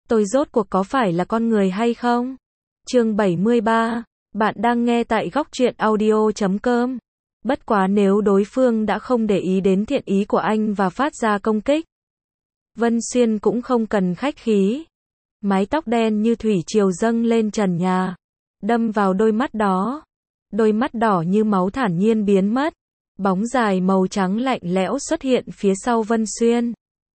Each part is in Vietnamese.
Tôi rốt cuộc có phải là con người hay không? Chương 73. Bạn đang nghe tại góc truyện audio.com. Bất quá nếu đối phương đã không để ý đến thiện ý của anh và phát ra công kích, Vân Xuyên cũng không cần khách khí. Mái tóc đen như thủy triều dâng lên trần nhà, đâm vào đôi mắt đó. Đôi mắt đỏ như máu thản nhiên biến mất. Bóng dài màu trắng lạnh lẽo xuất hiện phía sau Vân Xuyên.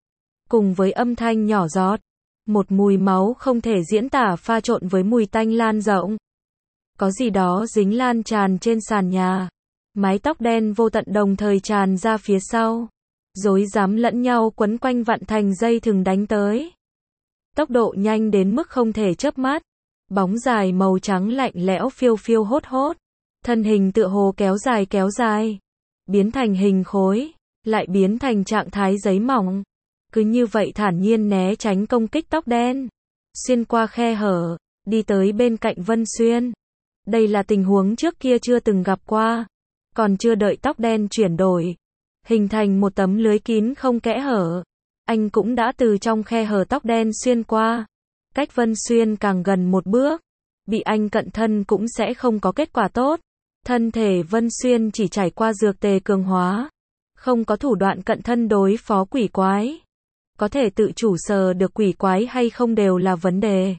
Cùng với âm thanh nhỏ giọt, một mùi máu không thể diễn tả pha trộn với mùi tanh lan rộng. Có gì đó dính lan tràn trên sàn nhà. Mái tóc đen vô tận đồng thời tràn ra phía sau, rối rắm lẫn nhau quấn quanh vặn thành dây thừng đánh tới. Tốc độ nhanh đến mức không thể chớp mắt. Bóng dài màu trắng lạnh lẽo phiêu phiêu hốt hốt. Thân hình tựa hồ kéo dài, biến thành hình khối, lại biến thành trạng thái giấy mỏng. Cứ như vậy thản nhiên né tránh công kích tóc đen. Xuyên qua khe hở, đi tới bên cạnh Vân Xuyên. Đây là tình huống trước kia chưa từng gặp qua. Còn chưa đợi tóc đen chuyển đổi, hình thành một tấm lưới kín không kẽ hở, anh cũng đã từ trong khe hở tóc đen xuyên qua. Cách Vân Xuyên càng gần một bước, bị anh cận thân cũng sẽ không có kết quả tốt. Thân thể Vân Xuyên chỉ trải qua dược tề cường hóa, không có thủ đoạn cận thân đối phó quỷ quái. Có thể tự chủ sờ được quỷ quái hay không đều là vấn đề.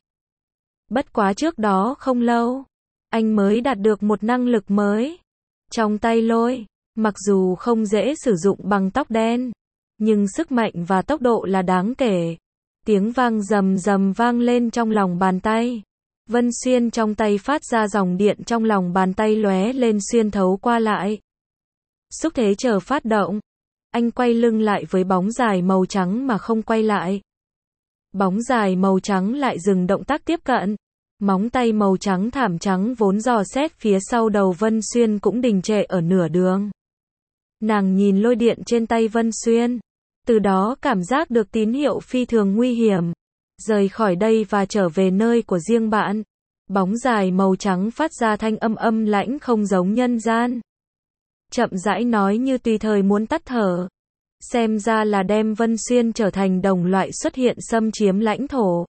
Bất quá trước đó không lâu, anh mới đạt được một năng lực mới. Trong tay lôi, mặc dù không dễ sử dụng bằng tóc đen, nhưng sức mạnh và tốc độ là đáng kể. Tiếng vang rầm rầm vang lên trong lòng bàn tay. Vân Xuyên trong tay phát ra dòng điện trong lòng bàn tay lóe lên xuyên thấu qua lại. Xúc thế chờ phát động. Anh quay lưng lại với bóng dài màu trắng mà không quay lại. Bóng dài màu trắng lại dừng động tác tiếp cận. Móng tay màu trắng thảm trắng vốn dò xét phía sau đầu Vân Xuyên cũng đình trệ ở nửa đường. Nàng nhìn lôi điện trên tay Vân Xuyên, từ đó cảm giác được tín hiệu phi thường nguy hiểm. Rời khỏi đây và trở về nơi của riêng bạn. Bóng dài màu trắng phát ra thanh âm lãnh không giống nhân gian. Chậm rãi nói như tùy thời muốn tắt thở. Xem ra là đem Vân Xuyên trở thành đồng loại xuất hiện xâm chiếm lãnh thổ.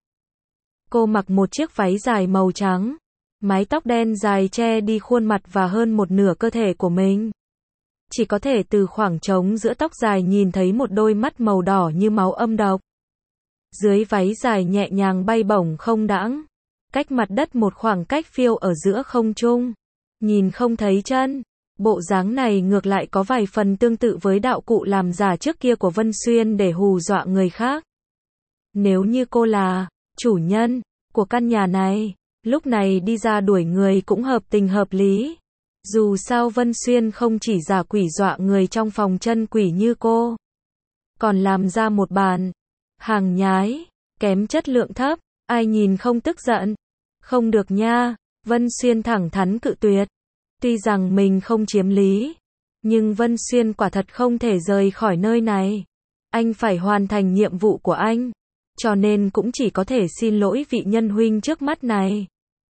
Cô mặc một chiếc váy dài màu trắng, mái tóc đen dài che đi khuôn mặt và hơn một nửa cơ thể của mình. Chỉ có thể từ khoảng trống giữa tóc dài nhìn thấy một đôi mắt màu đỏ như máu âm độc. Dưới váy dài nhẹ nhàng bay bổng không đãng, cách mặt đất một khoảng cách phiêu ở giữa không trung, nhìn không thấy chân. Bộ dáng này ngược lại có vài phần tương tự với đạo cụ làm giả trước kia của Vân Xuyên để hù dọa người khác. Nếu như cô là chủ nhân của căn nhà này, lúc này đi ra đuổi người cũng hợp tình hợp lý. Dù sao Vân Xuyên không chỉ giả quỷ dọa người trong phòng chân quỷ như cô, còn làm ra một bàn hàng nhái, kém chất lượng thấp, ai nhìn không tức giận. Không được nha, Vân Xuyên thẳng thắn cự tuyệt. Tuy rằng mình không chiếm lý, nhưng Vân Xuyên quả thật không thể rời khỏi nơi này. Anh phải hoàn thành nhiệm vụ của anh, cho nên cũng chỉ có thể xin lỗi vị nhân huynh trước mắt này.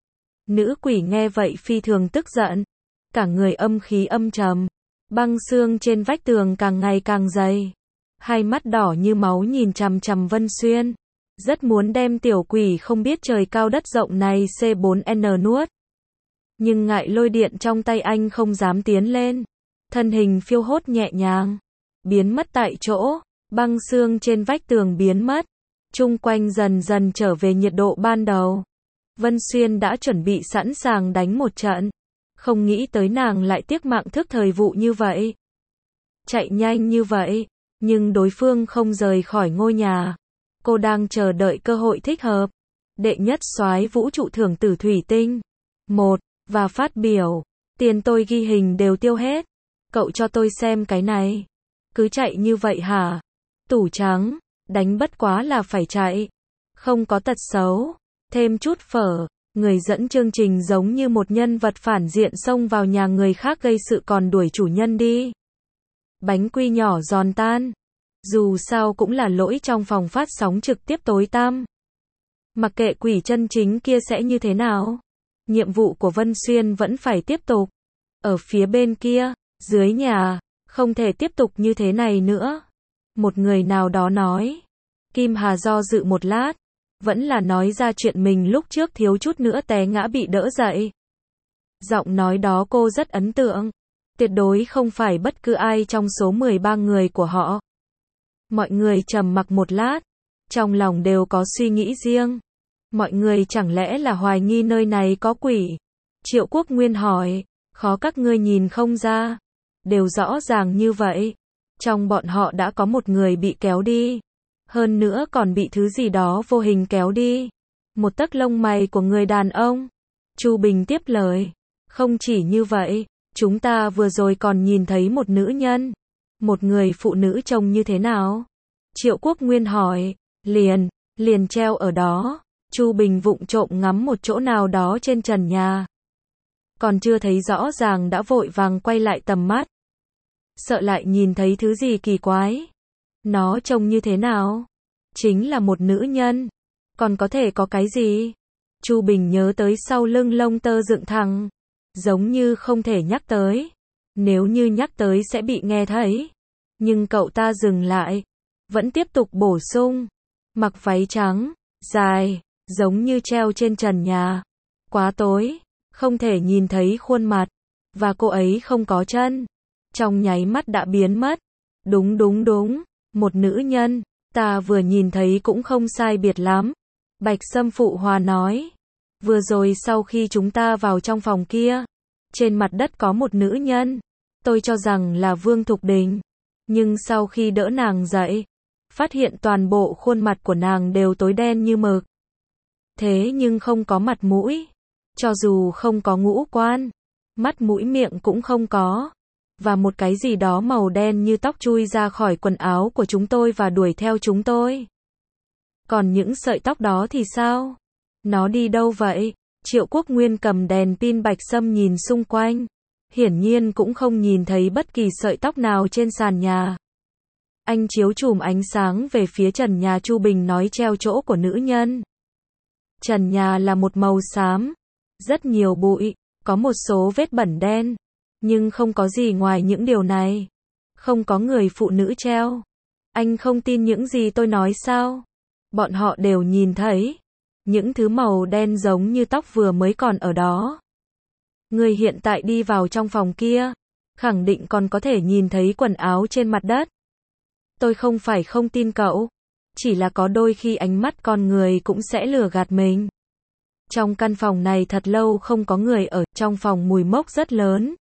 Nữ quỷ nghe vậy phi thường tức giận, cả người âm khí âm trầm, băng xương trên vách tường càng ngày càng dày. Hai mắt đỏ như máu nhìn chằm chằm Vân Xuyên, rất muốn đem tiểu quỷ không biết trời cao đất rộng này C4N nuốt. Nhưng ngại lôi điện trong tay anh không dám tiến lên. Thân hình phiêu hốt nhẹ nhàng, biến mất tại chỗ, băng xương trên vách tường biến mất. Chung quanh dần dần trở về nhiệt độ ban đầu. Vân Xuyên đã chuẩn bị sẵn sàng đánh một trận. Không nghĩ tới nàng lại tiếc mạng thức thời vụ như vậy. Chạy nhanh như vậy, nhưng đối phương không rời khỏi ngôi nhà. Cô đang chờ đợi cơ hội thích hợp. Đệ nhất soái vũ trụ thưởng tử thủy tinh. 1. Và phát biểu. Tiền tôi ghi hình đều tiêu hết. Cậu cho tôi xem cái này. Cứ chạy như vậy hả? Tủ trắng. Đánh bất quá là phải chạy. Không có tật xấu. Thêm chút phở. Người dẫn chương trình giống như một nhân vật phản diện xông vào nhà người khác gây sự còn đuổi chủ nhân đi. Bánh quy nhỏ giòn tan. Dù sao cũng là lỗi trong phòng phát sóng trực tiếp tối tăm. Mặc kệ quỷ chân chính kia sẽ như thế nào, nhiệm vụ của Vân Xuyên vẫn phải tiếp tục. Ở phía bên kia, dưới nhà, không thể tiếp tục như thế này nữa. Một người nào đó nói. Kim Hà do dự một lát, vẫn là nói ra chuyện mình lúc trước thiếu chút nữa té ngã bị đỡ dậy. Giọng nói đó cô rất ấn tượng. Tuyệt đối không phải bất cứ ai trong số 13 người của họ. Mọi người trầm mặc một lát, trong lòng đều có suy nghĩ riêng. Mọi người chẳng lẽ là hoài nghi nơi này có quỷ? Triệu Quốc Nguyên hỏi, khó các ngươi nhìn không ra. Đều rõ ràng như vậy. Trong bọn họ đã có một người bị kéo đi. Hơn nữa còn bị thứ gì đó vô hình kéo đi. Một tấc lông mày của người đàn ông. Chu Bình tiếp lời. Không chỉ như vậy, chúng ta vừa rồi còn nhìn thấy một nữ nhân. Một người phụ nữ trông như thế nào? Triệu Quốc Nguyên hỏi. Liền treo ở đó. Chu Bình vụng trộm ngắm một chỗ nào đó trên trần nhà. Còn chưa thấy rõ ràng đã vội vàng quay lại tầm mắt. Sợ lại nhìn thấy thứ gì kỳ quái. Nó trông như thế nào? Chính là một nữ nhân. Còn có thể có cái gì? Chu Bình nhớ tới sau lưng lông tơ dựng thẳng. Giống như không thể nhắc tới. Nếu như nhắc tới sẽ bị nghe thấy. Nhưng cậu ta dừng lại. Vẫn tiếp tục bổ sung. Mặc váy trắng, dài, giống như treo trên trần nhà. Quá tối, không thể nhìn thấy khuôn mặt. Và cô ấy không có chân. Trong nháy mắt đã biến mất. Đúng. Một nữ nhân. Ta vừa nhìn thấy cũng không sai biệt lắm. Bạch Sâm phụ hòa nói. Vừa rồi sau khi chúng ta vào trong phòng kia, trên mặt đất có một nữ nhân. Tôi cho rằng là Vương Thục Đình. Nhưng sau khi đỡ nàng dậy, phát hiện toàn bộ khuôn mặt của nàng đều tối đen như mực. Thế nhưng không có mặt mũi. Cho dù không có ngũ quan, mắt mũi miệng cũng không có. Và một cái gì đó màu đen như tóc chui ra khỏi quần áo của chúng tôi và đuổi theo chúng tôi. Còn những sợi tóc đó thì sao? Nó đi đâu vậy? Triệu Quốc Nguyên cầm đèn pin Bạch Sâm nhìn xung quanh. Hiển nhiên cũng không nhìn thấy bất kỳ sợi tóc nào trên sàn nhà. Anh chiếu chùm ánh sáng về phía trần nhà. Chu Bình nói treo chỗ của nữ nhân. Trần nhà là một màu xám. Rất nhiều bụi, có một số vết bẩn đen. Nhưng không có gì ngoài những điều này. Không có người phụ nữ treo. Anh không tin những gì tôi nói sao? Bọn họ đều nhìn thấy. Những thứ màu đen giống như tóc vừa mới còn ở đó. Người hiện tại đi vào trong phòng kia, khẳng định còn có thể nhìn thấy quần áo trên mặt đất. Tôi không phải không tin cậu. Chỉ là có đôi khi ánh mắt con người cũng sẽ lừa gạt mình. Trong căn phòng này thật lâu không có người ở. Trong phòng mùi mốc rất lớn.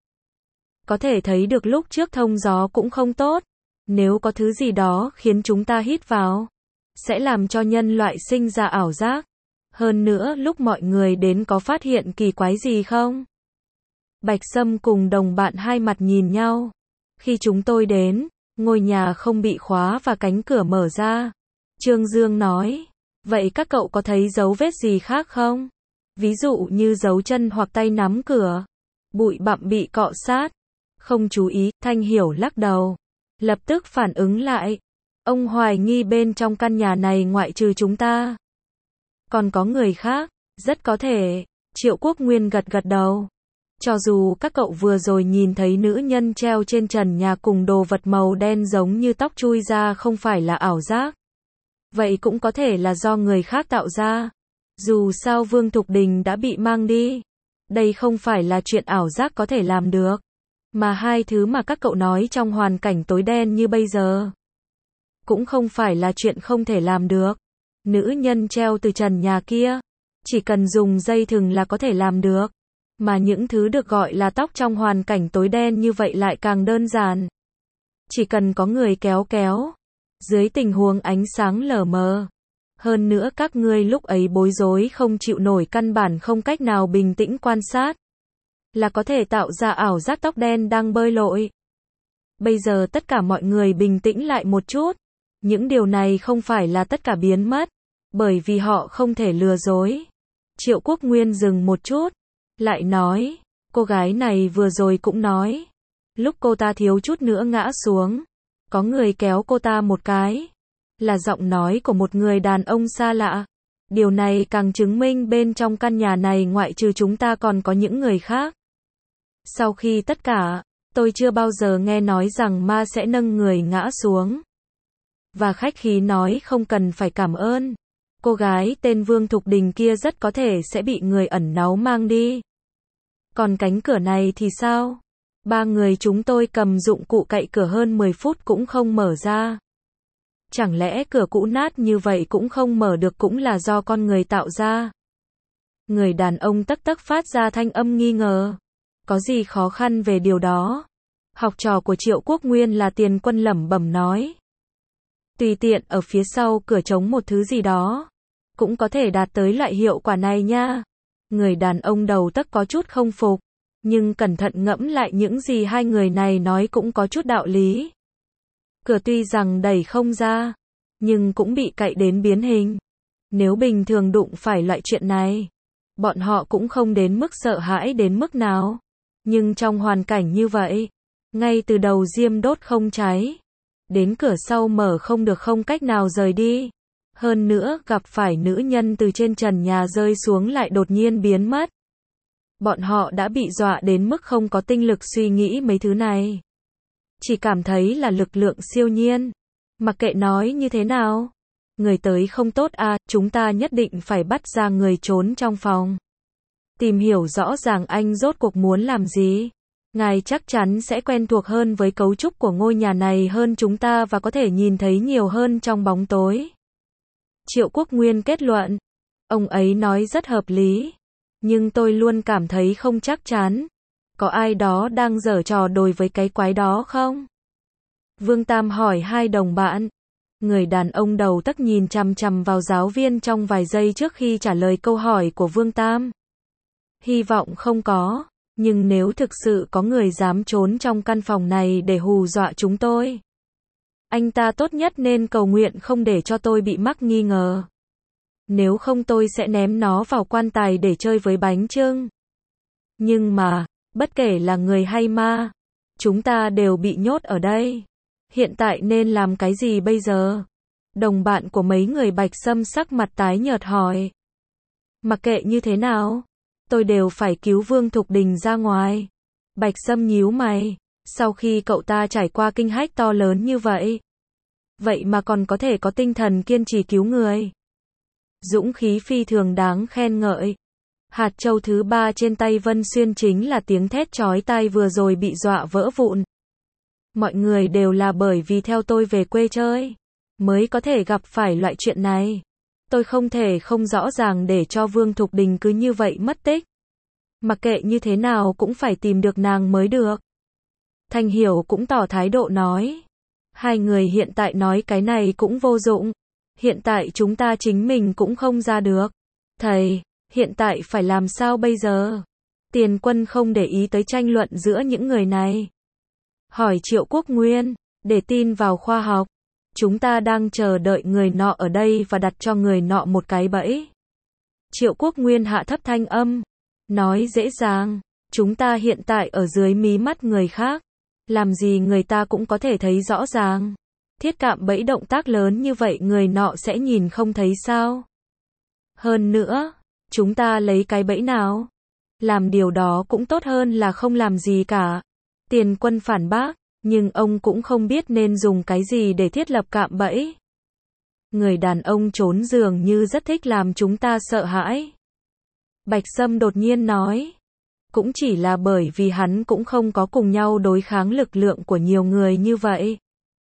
Có thể thấy được lúc trước thông gió cũng không tốt. Nếu có thứ gì đó khiến chúng ta hít vào, sẽ làm cho nhân loại sinh ra ảo giác. Hơn nữa lúc mọi người đến có phát hiện kỳ quái gì không? Bạch Sâm cùng đồng bạn hai mặt nhìn nhau. Khi chúng tôi đến, ngôi nhà không bị khóa và cánh cửa mở ra. Trương Dương nói, vậy các cậu có thấy dấu vết gì khác không? Ví dụ như dấu chân hoặc tay nắm cửa. Bụi bặm bị cọ sát. Không chú ý. Thanh Hiểu lắc đầu. Lập tức phản ứng lại. Ông hoài nghi bên trong căn nhà này ngoại trừ chúng ta, còn có người khác. Rất có thể. Triệu Quốc Nguyên gật đầu. Cho dù các cậu vừa rồi nhìn thấy nữ nhân treo trên trần nhà cùng đồ vật màu đen giống như tóc chui ra không phải là ảo giác, vậy cũng có thể là do người khác tạo ra. Dù sao Vương Thục Đình đã bị mang đi. Đây không phải là chuyện ảo giác có thể làm được. Mà hai thứ mà các cậu nói trong hoàn cảnh tối đen như bây giờ, cũng không phải là chuyện không thể làm được. Nữ nhân treo từ trần nhà kia, chỉ cần dùng dây thừng là có thể làm được. Mà những thứ được gọi là tóc trong hoàn cảnh tối đen như vậy lại càng đơn giản. Chỉ cần có người kéo. Dưới tình huống ánh sáng lờ mờ. Hơn nữa các ngươi lúc ấy bối rối không chịu nổi, căn bản không cách nào bình tĩnh quan sát, là có thể tạo ra ảo giác tóc đen đang bơi lội. Bây giờ tất cả mọi người bình tĩnh lại một chút. Những điều này không phải là tất cả biến mất, bởi vì họ không thể lừa dối. Triệu Quốc Nguyên dừng một chút, lại nói, cô gái này vừa rồi cũng nói, lúc cô ta thiếu chút nữa ngã xuống, có người kéo cô ta một cái. Là giọng nói của một người đàn ông xa lạ. Điều này càng chứng minh bên trong căn nhà này ngoại trừ chúng ta còn có những người khác. Sau khi tất cả, tôi chưa bao giờ nghe nói rằng ma sẽ nâng người ngã xuống. Và khách khí nói không cần phải cảm ơn. cô gái tên Vương Thục Đình kia rất có thể sẽ bị người ẩn náu mang đi. Còn cánh cửa này thì sao? Ba người chúng tôi cầm dụng cụ cậy cửa hơn 10 phút cũng không mở ra. Chẳng lẽ cửa cũ nát như vậy cũng không mở được cũng là do con người tạo ra? Người đàn ông tấc tấc phát ra thanh âm nghi ngờ. Có gì khó khăn về điều đó? Học trò của Triệu Quốc Nguyên là Tiền Quân lẩm bẩm nói. Tùy tiện ở phía sau cửa trống một thứ gì đó, cũng có thể đạt tới loại hiệu quả này nha. Người đàn ông đầu tấc có chút không phục, nhưng cẩn thận ngẫm lại những gì hai người này nói cũng có chút đạo lý. Cửa tuy rằng đẩy không ra, nhưng cũng bị cậy đến biến hình. Nếu bình thường đụng phải loại chuyện này, bọn họ cũng không đến mức sợ hãi đến mức nào. Nhưng trong hoàn cảnh như vậy, ngay từ đầu diêm đốt không cháy, đến cửa sau mở không được không cách nào rời đi. Hơn nữa gặp phải nữ nhân từ trên trần nhà rơi xuống lại đột nhiên biến mất. Bọn họ đã bị dọa đến mức không có tinh lực suy nghĩ mấy thứ này. Chỉ cảm thấy là lực lượng siêu nhiên. Mặc kệ nói như thế nào. Người tới không tốt à, chúng ta nhất định phải bắt ra người trốn trong phòng. Tìm hiểu rõ ràng anh rốt cuộc muốn làm gì. Ngài chắc chắn sẽ quen thuộc hơn với cấu trúc của ngôi nhà này hơn chúng ta và có thể nhìn thấy nhiều hơn trong bóng tối. Triệu Quốc Nguyên kết luận. Ông ấy nói rất hợp lý. Nhưng tôi luôn cảm thấy không chắc chắn. Có ai đó đang giở trò đồi với cái quái đó không? Vương Tam hỏi hai đồng bạn. Người đàn ông đầu tấc nhìn chằm chằm vào giáo viên trong vài giây trước khi trả lời câu hỏi của Vương Tam. Hy vọng không có, nhưng nếu thực sự có người dám trốn trong căn phòng này để hù dọa chúng tôi, anh ta tốt nhất nên cầu nguyện không để cho tôi bị mắc nghi ngờ. Nếu không tôi sẽ ném nó vào quan tài để chơi với bánh chưng. Nhưng mà, bất kể là người hay ma, chúng ta đều bị nhốt ở đây. Hiện tại nên làm cái gì bây giờ? Đồng bạn của mấy người Bạch Sâm sắc mặt tái nhợt hỏi. Mặc kệ như thế nào, tôi đều phải cứu Vương Thục Đình ra ngoài. Bạch Sâm nhíu mày, sau khi cậu ta trải qua kinh hách to lớn như vậy, vậy mà còn có thể có tinh thần kiên trì cứu người. Dũng khí phi thường đáng khen ngợi. Hạt châu thứ 3 trên tay Vân Xuyên chính là tiếng thét chói tai vừa rồi bị dọa vỡ vụn. Mọi người đều là bởi vì theo tôi về quê chơi, mới có thể gặp phải loại chuyện này. Tôi không thể không rõ ràng để cho Vương Thục Đình cứ như vậy mất tích. Mặc kệ như thế nào cũng phải tìm được nàng mới được. Thanh Hiểu cũng tỏ thái độ nói. Hai người hiện tại nói cái này cũng vô dụng. Hiện tại chúng ta chính mình cũng không ra được. Thầy, hiện tại phải làm sao bây giờ? Tiền Quân không để ý tới tranh luận giữa những người này. Hỏi Triệu Quốc Nguyên, để tin vào khoa học. Chúng ta đang chờ đợi người nọ ở đây và đặt cho người nọ một cái bẫy. Triệu Quốc Nguyên hạ thấp thanh âm. Nói dễ dàng, chúng ta hiện tại ở dưới mí mắt người khác. Làm gì người ta cũng có thể thấy rõ ràng. Thiết cạm bẫy động tác lớn như vậy người nọ sẽ nhìn không thấy sao? Hơn nữa, chúng ta lấy cái bẫy nào? Làm điều đó cũng tốt hơn là không làm gì cả. Tiền Quân phản bác, nhưng ông cũng không biết nên dùng cái gì để thiết lập cạm bẫy. Người đàn ông trốn dường như rất thích làm chúng ta sợ hãi. Bạch Sâm đột nhiên nói. Cũng chỉ là bởi vì hắn cũng không có cùng nhau đối kháng lực lượng của nhiều người như vậy.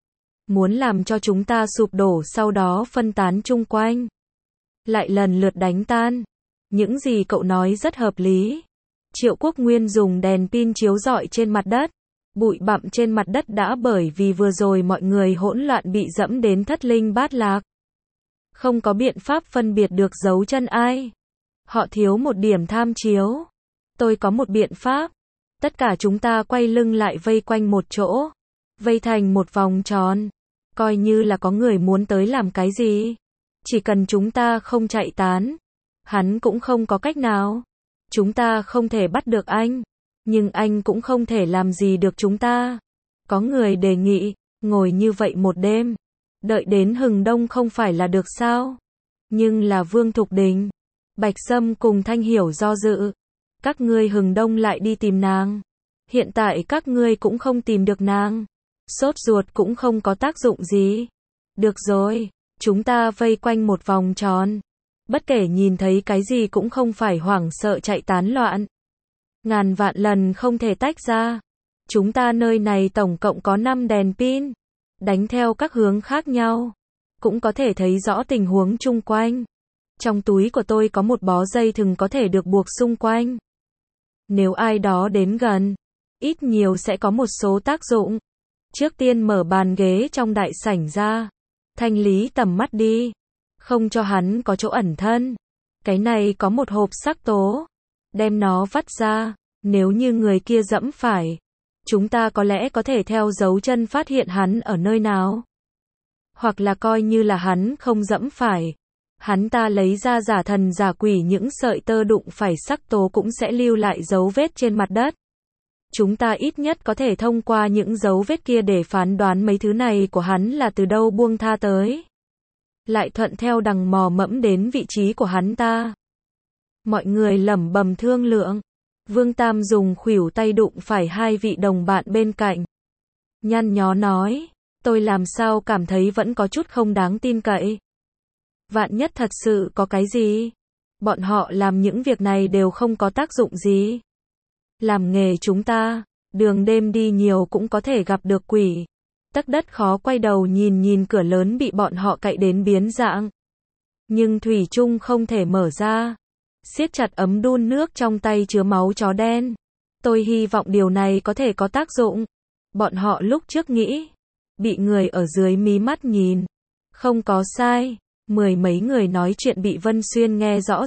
Muốn làm cho chúng ta sụp đổ sau đó phân tán chung quanh. Lại lần lượt đánh tan. Những gì cậu nói rất hợp lý. Triệu Quốc Nguyên dùng đèn pin chiếu rọi trên mặt đất. Bụi bặm trên mặt đất đã bởi vì vừa rồi mọi người hỗn loạn bị dẫm đến thất linh bát lạc. Không có biện pháp phân biệt được dấu chân ai. Họ thiếu một điểm tham chiếu. Tôi có một biện pháp. Tất cả chúng ta quay lưng lại vây quanh một chỗ. Vây thành một vòng tròn. Coi như là có người muốn tới làm cái gì. Chỉ cần chúng ta không chạy tán. Hắn cũng không có cách nào. Chúng ta không thể bắt được anh. Nhưng anh cũng không thể làm gì được chúng ta. Có người đề nghị, ngồi như vậy một đêm. Đợi đến hừng đông không phải là được sao? Nhưng là Vương Thục Đình. Bạch Sâm cùng Thanh Hiểu do dự. Các ngươi hừng đông lại đi tìm nàng. Hiện tại các ngươi cũng không tìm được nàng. Sốt ruột cũng không có tác dụng gì. Được rồi, chúng ta vây quanh một vòng tròn. Bất kể nhìn thấy cái gì cũng không phải hoảng sợ chạy tán loạn. Ngàn vạn lần không thể tách ra. Chúng ta nơi này tổng cộng có 5 đèn pin, đánh theo các hướng khác nhau, cũng có thể thấy rõ tình huống chung quanh. Trong túi của tôi có một bó dây thừng có thể được buộc xung quanh. Nếu ai đó đến gần, ít nhiều sẽ có một số tác dụng. Trước tiên mở bàn ghế trong đại sảnh ra, thanh lý tầm mắt đi, không cho hắn có chỗ ẩn thân. Cái này có một hộp sắc tố, đem nó vắt ra, nếu như người kia giẫm phải, chúng ta có lẽ có thể theo dấu chân phát hiện hắn ở nơi nào. Hoặc là coi như là hắn không giẫm phải, hắn ta lấy ra giả thần giả quỷ, những sợi tơ đụng phải sắc tố cũng sẽ lưu lại dấu vết trên mặt đất. Chúng ta ít nhất có thể thông qua những dấu vết kia để phán đoán mấy thứ này của hắn là từ đâu buông tha tới. Lại thuận theo đằng mò mẫm đến vị trí của hắn ta. Mọi người lẩm bẩm thương lượng. Vương Tam dùng khuỷu tay đụng phải hai vị đồng bạn bên cạnh. Nhăn nhó nói, tôi làm sao cảm thấy vẫn có chút không đáng tin cậy. Vạn nhất thật sự có cái gì, bọn họ làm những việc này đều không có tác dụng gì. Làm nghề chúng ta, đường đêm đi nhiều cũng có thể gặp được quỷ. Tấc đất khó quay đầu nhìn cửa lớn bị bọn họ cậy đến biến dạng. Nhưng thủy chung không thể mở ra. Siết chặt ấm đun nước trong tay chứa máu chó đen. Tôi hy vọng điều này có thể có tác dụng. Bọn họ lúc trước nghĩ, bị người ở dưới mí mắt nhìn. Không có sai, 10 mấy người nói chuyện bị Vân Xuyên nghe rõ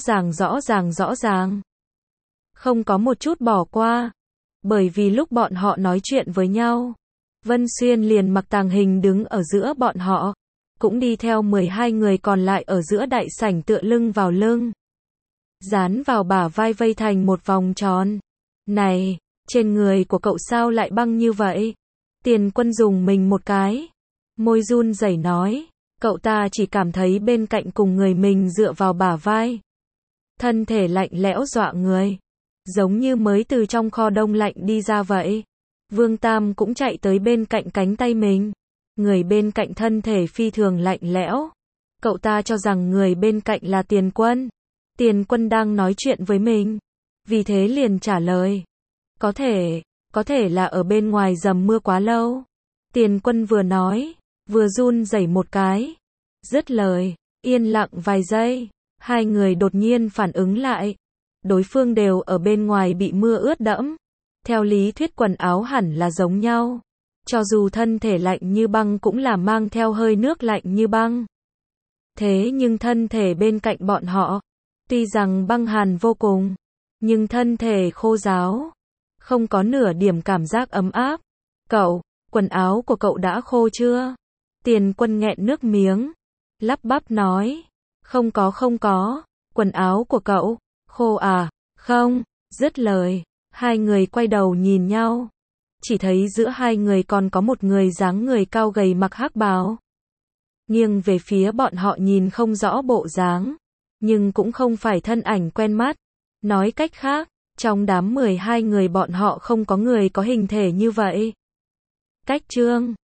ràng. Không có một chút bỏ qua. Bởi vì lúc bọn họ nói chuyện với nhau, Vân Xuyên liền mặc tàng hình đứng ở giữa bọn họ, cũng đi theo 12 người còn lại ở giữa đại sảnh tựa lưng vào lưng, dán vào bả vai vây thành một vòng tròn. Này, trên người của cậu sao lại băng như vậy? Tiền Quân dùng mình một cái, môi run rẩy nói, cậu ta chỉ cảm thấy bên cạnh cùng người mình dựa vào bả vai, thân thể lạnh lẽo dọa người, giống như mới từ trong kho đông lạnh đi ra vậy. Vương Tam cũng chạy tới bên cạnh cánh tay mình. Người bên cạnh thân thể phi thường lạnh lẽo. Cậu ta cho rằng người bên cạnh là Tiền Quân. Tiền Quân đang nói chuyện với mình. Vì thế liền trả lời. Có thể là ở bên ngoài dầm mưa quá lâu. Tiền Quân vừa nói, vừa run rẩy một cái. Dứt lời, yên lặng vài giây. Hai người đột nhiên phản ứng lại. Đối phương đều ở bên ngoài bị mưa ướt đẫm. Theo lý thuyết quần áo hẳn là giống nhau. Cho dù thân thể lạnh như băng cũng là mang theo hơi nước lạnh như băng. Thế nhưng thân thể bên cạnh bọn họ, tuy rằng băng hàn vô cùng, nhưng thân thể khô ráo, không có nửa điểm cảm giác ấm áp. Quần áo của cậu đã khô chưa? Tiền Quân nghẹn nước miếng, lắp bắp nói, không có, quần áo của cậu, khô à? Không, dứt lời. Hai người quay đầu nhìn nhau. Chỉ thấy giữa hai người còn có một người dáng người cao gầy mặc hắc bào. Nghiêng về phía bọn họ nhìn không rõ bộ dáng, nhưng cũng không phải thân ảnh quen mắt. Nói cách khác, trong đám 12 người bọn họ không có người có hình thể như vậy. Cách chương